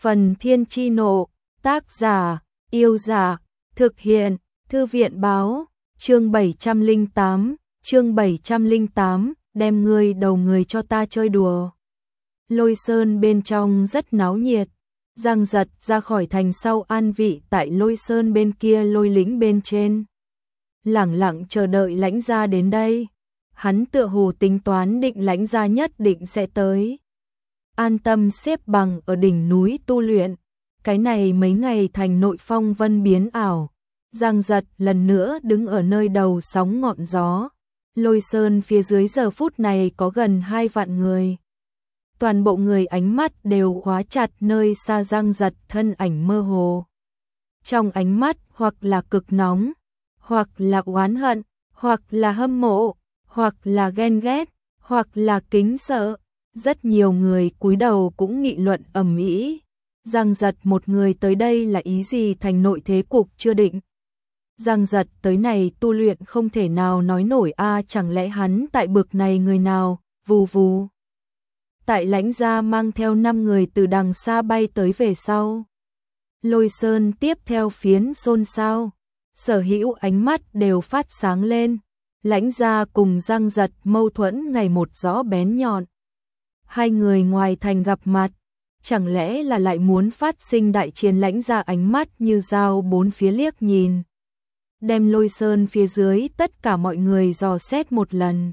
Phần Thiên Chi Nộ, tác giả, Yêu Dạ, thực hiện, Thư viện Báo, chương 708, đem ngươi đầu người cho ta chơi đùa. Lôi Sơn bên trong rất náo nhiệt, Giang Giật ra khỏi thành sau an vị tại Lôi Sơn bên kia Lôi Lĩnh bên trên. Lẳng lặng chờ đợi Lãnh gia đến đây, hắn tựa hồ tính toán định Lãnh gia nhất định sẽ tới. An tâm xếp bằng ở đỉnh núi tu luyện, cái này mấy ngày thành nội phong vân biến ảo. Giang Giật lần nữa đứng ở nơi đầu sóng ngọn gió. Lôi Sơn phía dưới giờ phút này có gần 2 vạn người. Toàn bộ người ánh mắt đều khóa chặt nơi xa Giang Giật thân ảnh mơ hồ. Trong ánh mắt hoặc là cực nóng, hoặc là oán hận, hoặc là hâm mộ, hoặc là ghen ghét, hoặc là kính sợ. Rất nhiều người cúi đầu cũng nghị luận ầm ĩ. Giang Giật một người tới đây là ý gì, thành nội thế cục chưa định. Giang Giật tới này tu luyện không thể nào nói nổi a, chẳng lẽ hắn tại bực này người nào, vù vù. Tại Lãnh gia mang theo 5 người từ đằng xa bay tới về sau. Lôi Sơn tiếp theo phiến xôn xao, sở hữu ánh mắt đều phát sáng lên. Lãnh gia cùng Giang Giật mâu thuẫn ngày một rõ bén nhọn. Hai người ngoài thành gặp mặt, chẳng lẽ là lại muốn phát sinh đại chiến? Lãnh gia ánh mắt như dao bốn phía liếc nhìn, đem Lôi Sơn phía dưới tất cả mọi người dò xét một lần.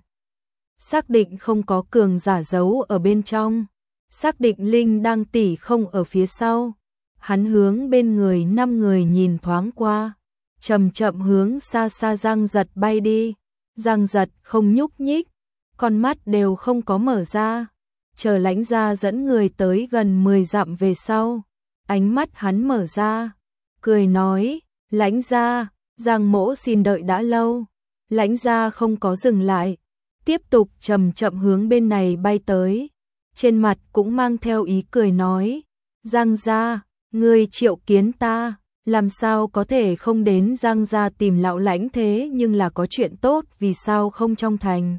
Xác định không có cường giả giấu ở bên trong, xác định Linh Đăng tỷ không ở phía sau. Hắn hướng bên người 5 người nhìn thoáng qua, chậm chậm hướng xa xa Giang Giật bay đi. Giang Giật không nhúc nhích, con mắt đều không có mở ra. Chờ Lãnh gia dẫn người tới gần 10 dặm về sau, ánh mắt hắn mở ra, cười nói, Lãnh gia, Giang mỗ xin đợi đã lâu. Lãnh gia không có dừng lại, tiếp tục chậm chậm hướng bên này bay tới. Trên mặt cũng mang theo ý cười nói, Giang gia, ngươi triệu kiến ta, làm sao có thể không đến Giang gia tìm lão Lãnh, thế nhưng là có chuyện tốt, vì sao không trong thành?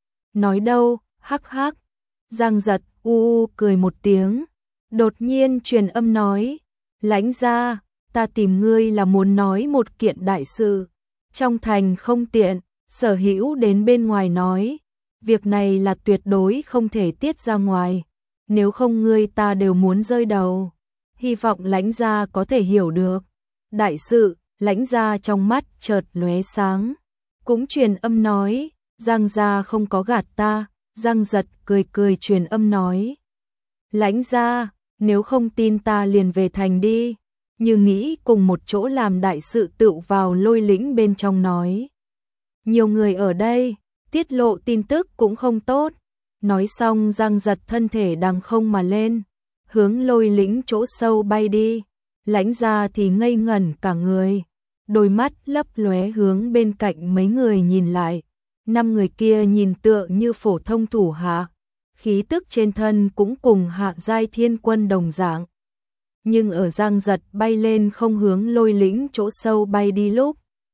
Nói đâu, hắc hắc. Giang Giật cười một tiếng, đột nhiên truyền âm nói, Lãnh gia, ta tìm ngươi là muốn nói một kiện đại sự, trong thành không tiện, sở hữu đến bên ngoài nói, việc này là tuyệt đối không thể tiết ra ngoài, nếu không ngươi ta đều muốn rơi đầu. Hy vọng Lãnh gia có thể hiểu được. Đại sự, Lãnh gia trong mắt chợt lóe sáng, cũng truyền âm nói, Giang gia không có gạt ta. Giang Giật cười cười truyền âm nói, Lãnh gia, nếu không tin ta liền về thành đi. Như nghĩ cùng một chỗ làm đại sự, tựu vào Lôi Lĩnh bên trong nói. Nhiều người ở đây, tiết lộ tin tức cũng không tốt. Nói xong Giang Giật thân thể đằng không mà lên, hướng Lôi Lĩnh chỗ sâu bay đi. Lãnh gia thì ngây ngẩn cả người, đôi mắt lấp lóe hướng bên cạnh mấy người nhìn lại. 5 người kia nhìn tựa như phổ thông thủ hạ, khí tức trên thân cũng cùng hạ giai thiên quân đồng dạng. Nhưng ở Giang Giật bay lên không hướng Lôi Lĩnh chỗ sâu bay đi lúc,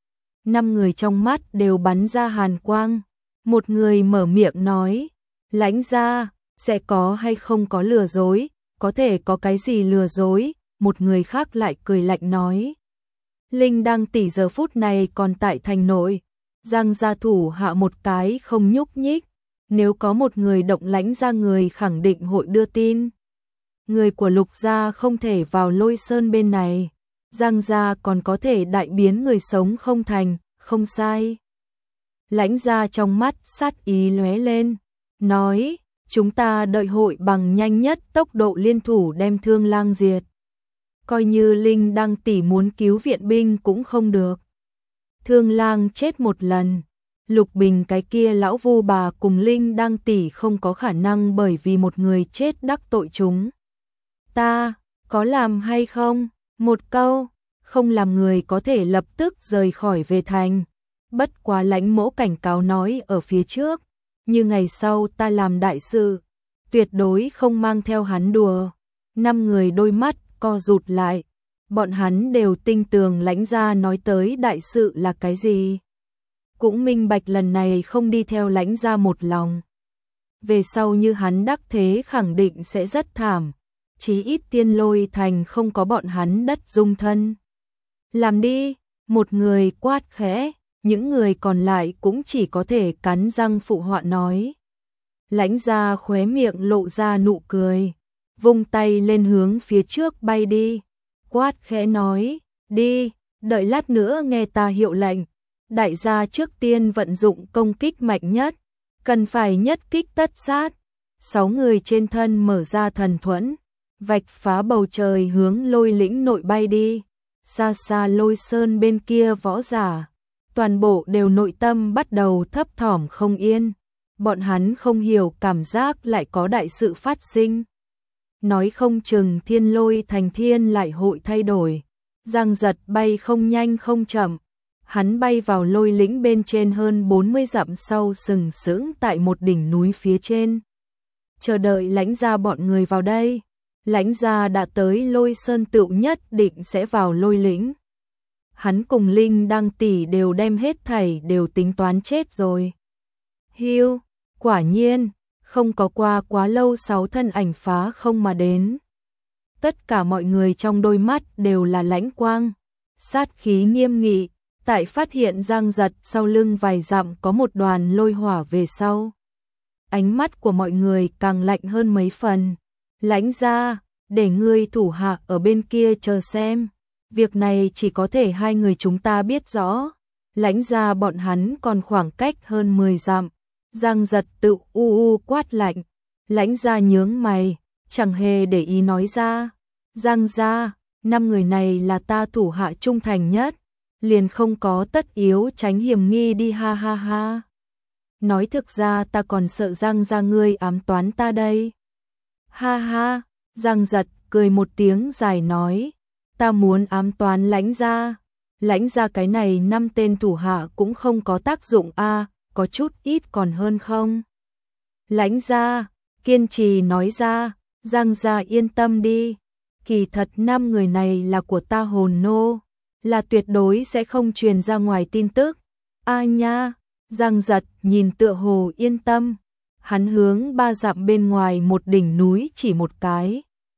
5 người trong mắt đều bắn ra hàn quang. Một người mở miệng nói, Lãnh gia, sẽ có hay không có lừa dối, có thể có cái gì lừa dối? Một người khác lại cười lạnh nói, Linh Đăng tỷ giờ phút này còn tại thành nội. Giang gia thủ hạ một cái không nhúc nhích, nếu có một người động Lãnh gia người khẳng định hội đưa tin. Người của Lục gia không thể vào Lôi Sơn bên này, Giang gia còn có thể đại biến người sống không thành, không sai. Lãnh gia trong mắt sát ý lóe lên, nói, chúng ta đợi hội bằng nhanh nhất tốc độ liên thủ đem Thương Lang diệt. Coi như Linh Đăng tỷ muốn cứu viện binh cũng không được. Thương Lang chết một lần, Lục Bình cái kia lão vu bà cùng Linh Đăng tỷ không có khả năng bởi vì một người chết đắc tội chúng. Ta, có làm hay không? Một câu, không làm người có thể lập tức rời khỏi về thành. Bất quá Lãnh mỗ cảnh cáo nói ở phía trước, như ngày sau ta làm đại sự, tuyệt đối không mang theo hắn đùa. 5 người đôi mắt co rụt lại. Bọn hắn đều tin tưởng Lãnh gia nói tới đại sự là cái gì. Cũng minh bạch lần này không đi theo Lãnh gia một lòng. Về sau như hắn đắc thế khẳng định sẽ rất thảm. chí ít Tiên Lôi Thành không có bọn hắn đất dung thân. Làm đi, một người quát khẽ, những người còn lại cũng chỉ có thể cắn răng phụ họa nói. Lãnh Gia khóe miệng lộ ra nụ cười, vung tay lên hướng phía trước bay đi, quát khẽ nói, đi, đợi lát nữa nghe ta hiệu lệnh. Đại gia trước tiên vận dụng công kích mạnh nhất, cần phải nhất kích tất sát. 6 người trên thân mở ra thần thuẫn, vạch phá bầu trời hướng Lôi lĩnh nội bay đi. Xa xa Lôi Sơn bên kia võ giả, toàn bộ đều nội tâm bắt đầu thấp thỏm không yên. Bọn hắn không hiểu cảm giác lại có đại sự phát sinh. Nói không chừng Thiên Lôi Thành thiên lại hội thay đổi. Giang Giật bay không nhanh không chậm. Hắn bay vào Lôi lĩnh bên trên hơn 40 dặm sau sừng sững tại một đỉnh núi phía trên. Chờ đợi Lãnh Gia bọn người vào đây. Lãnh Gia đã tới Lôi Sơn tựu nhất định sẽ vào Lôi lĩnh. Hắn cùng Linh Đăng tỷ đều đem hết thảy đều tính toán chết rồi. Hiu, quả nhiên, không có qua quá lâu 6 thân ảnh phá không mà đến. Tất cả mọi người trong đôi mắt đều là lãnh quang, sát khí nghiêm nghị, tại phát hiện Giang Giật sau lưng vài dặm có một đoàn lôi hỏa về sau. Ánh mắt của mọi người càng lạnh hơn mấy phần. Lãnh Gia, để ngươi thủ hạ ở bên kia chờ xem. Việc này chỉ có thể hai người chúng ta biết rõ. Lãnh Gia bọn hắn còn khoảng cách hơn 10 dặm. Giang Giật tự quát lạnh. Lãnh Gia nhướng mày, chẳng hề để ý nói ra. Giang Gia, 5 người này là ta thủ hạ trung thành nhất, liền không có tất yếu tránh hiểm nghi đi ha ha ha. Nói thực ra ta còn sợ Giang Gia ngươi ám toán ta đây. Ha ha, Giang Giật cười một tiếng dài nói, ta muốn ám toán Lãnh Gia. Lãnh Gia cái này 5 tên thủ hạ cũng không có tác dụng a, có chút ít còn hơn không. Lãnh Gia, kiên trì nói ra, Giang Gia yên tâm đi, kỳ thật 5 người này là của ta hồn nô, là tuyệt đối sẽ không truyền ra ngoài tin tức. A nha, Giang Giật nhìn tựa hồ yên tâm, hắn hướng 3 dặm bên ngoài một đỉnh núi chỉ một cái.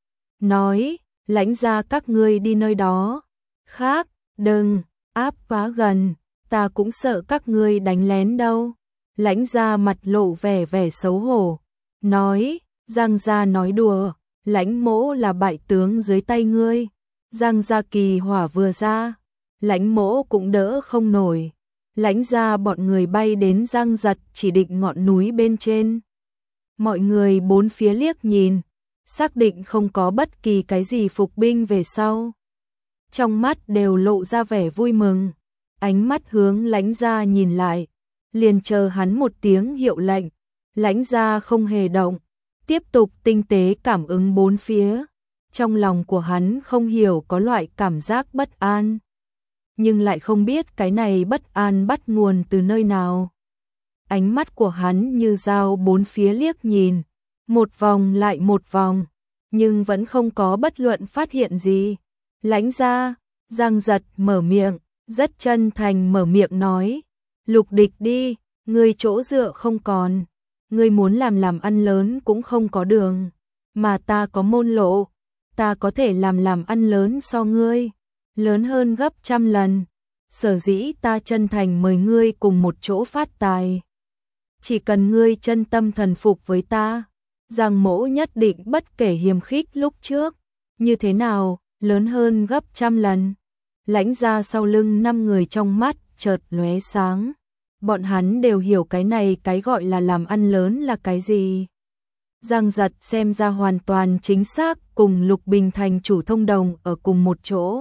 Nói, Lãnh Gia các ngươi đi nơi đó, khác, đừng, áp quá gần, ta cũng sợ các ngươi đánh lén đâu. Lãnh Gia mặt lộ vẻ xấu hổ, nói, Giang Gia nói đùa, Lãnh mỗ là bại tướng dưới tay ngươi. Giang Gia kỳ hỏa vừa ra, Lãnh mỗ cũng đỡ không nổi. Lãnh Gia bọn người bay đến Giang Giật chỉ định ngọn núi bên trên. Mọi người bốn phía liếc nhìn, xác định không có bất kỳ cái gì phục binh về sau. Trong mắt đều lộ ra vẻ vui mừng, ánh mắt hướng Lãnh Gia nhìn lại, liền chờ hắn một tiếng hiệu lệnh. Lãnh Gia không hề động, tiếp tục tinh tế cảm ứng bốn phía. Trong lòng của hắn không hiểu có loại cảm giác bất an, nhưng lại không biết cái này bất an bắt nguồn từ nơi nào. Ánh mắt của hắn như dao bốn phía liếc nhìn, một vòng lại một vòng, nhưng vẫn không có bất luận phát hiện gì. Lãnh Gia, Giang Giật mở miệng, rất chân thành mở miệng nói, lục địch đi, ngươi chỗ dựa không còn, ngươi muốn làm ăn lớn cũng không có đường, mà ta có môn lộ, ta có thể làm ăn lớn so ngươi, lớn hơn gấp 100 lần. Sở dĩ ta chân thành mời ngươi cùng một chỗ phát tài. Chỉ cần ngươi chân tâm thần phục với ta, Giang mỗ nhất định bất kể hiềm khích lúc trước, như thế nào, lớn hơn gấp 100 lần. Lãnh Gia sau lưng 5 người trong mắt chợt lóe sáng. Bọn hắn đều hiểu cái này cái gọi là làm ăn lớn là cái gì. Giang Giật xem ra hoàn toàn chính xác cùng Lục Bình thành chủ thông đồng ở cùng một chỗ.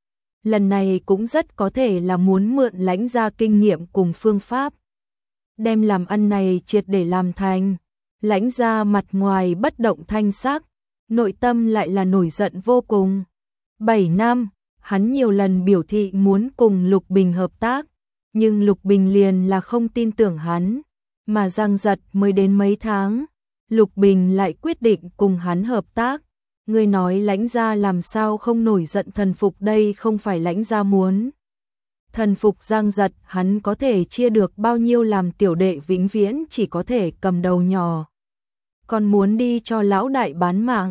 Lần này cũng rất có thể là muốn mượn Lãnh Gia kinh nghiệm cùng phương pháp, đem làm ăn này triệt để làm thành. Lãnh Gia mặt ngoài bất động thanh sắc, nội tâm lại là nổi giận vô cùng. 7 năm, hắn nhiều lần biểu thị muốn cùng Lục Bình hợp tác, nhưng Lục Bình liền là không tin tưởng hắn, mà Giang Giật mới đến mấy tháng, Lục Bình lại quyết định cùng hắn hợp tác. Ngươi nói Lãnh Gia làm sao không nổi giận thần phục, đây không phải Lãnh Gia muốn thần phục Giang Giật, hắn có thể chia được bao nhiêu làm tiểu đệ vĩnh viễn chỉ có thể cầm đầu nhỏ. Còn muốn đi cho lão đại bán mạng,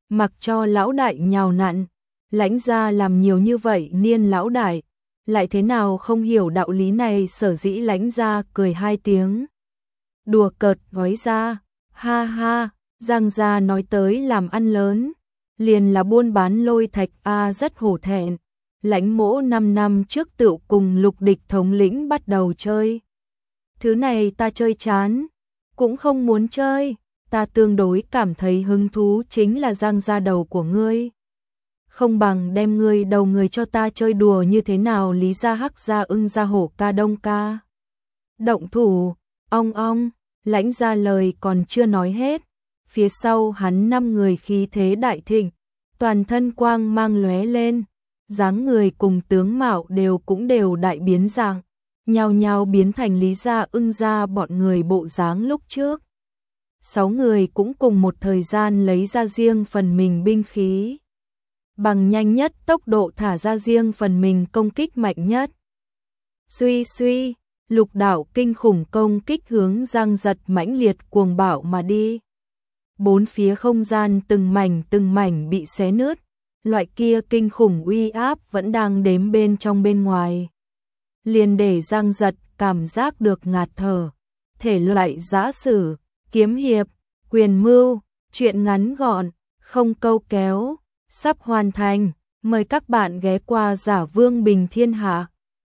mặc cho lão đại nhào nặn. Lãnh gia làm nhiều như vậy niên lão đại, lại thế nào không hiểu đạo lý này, sở dĩ Lãnh gia cười hai tiếng. Đùa cợt nói ra, ha ha, Giang gia nói tới làm ăn lớn, liền là buôn bán lôi thạch rất hổ thẹn. Lãnh mỗ 5 năm trước tựu cùng Lục Địch thống lĩnh bắt đầu chơi. Thứ này ta chơi chán, cũng không muốn chơi, ta tương đối cảm thấy hứng thú chính là Giang gia đầu của ngươi. Không bằng đem ngươi đầu người cho ta chơi đùa như thế nào, Lý gia, Hắc gia, Ưng gia, Hổ ca, Đông ca. Động thủ, ong, Lãnh gia lời còn chưa nói hết, phía sau hắn 5 người khí thế đại thịnh, toàn thân quang mang lóe lên, dáng người cùng tướng mạo đều đại biến dạng, nhao nhao biến thành Lý gia, Ưng gia bọn người bộ dáng lúc trước. 6 người cũng cùng một thời gian lấy ra riêng phần mình binh khí, bằng nhanh nhất tốc độ thả ra riêng phần mình công kích mạnh nhất. Suy, lục đạo kinh khủng công kích hướng Giang Giật mãnh liệt cuồng bạo mà đi. Bốn phía không gian từng mảnh bị xé nứt, loại kia kinh khủng uy áp vẫn đang đếm bên trong bên ngoài. Liền để Giang Giật cảm giác được ngạt thở. Thể loại giã sử, kiếm hiệp, quyền mưu, truyện ngắn gọn, không câu kéo, sắp hoàn thành. Mời các bạn ghé qua Giả Vương Bình Thiên Hạ.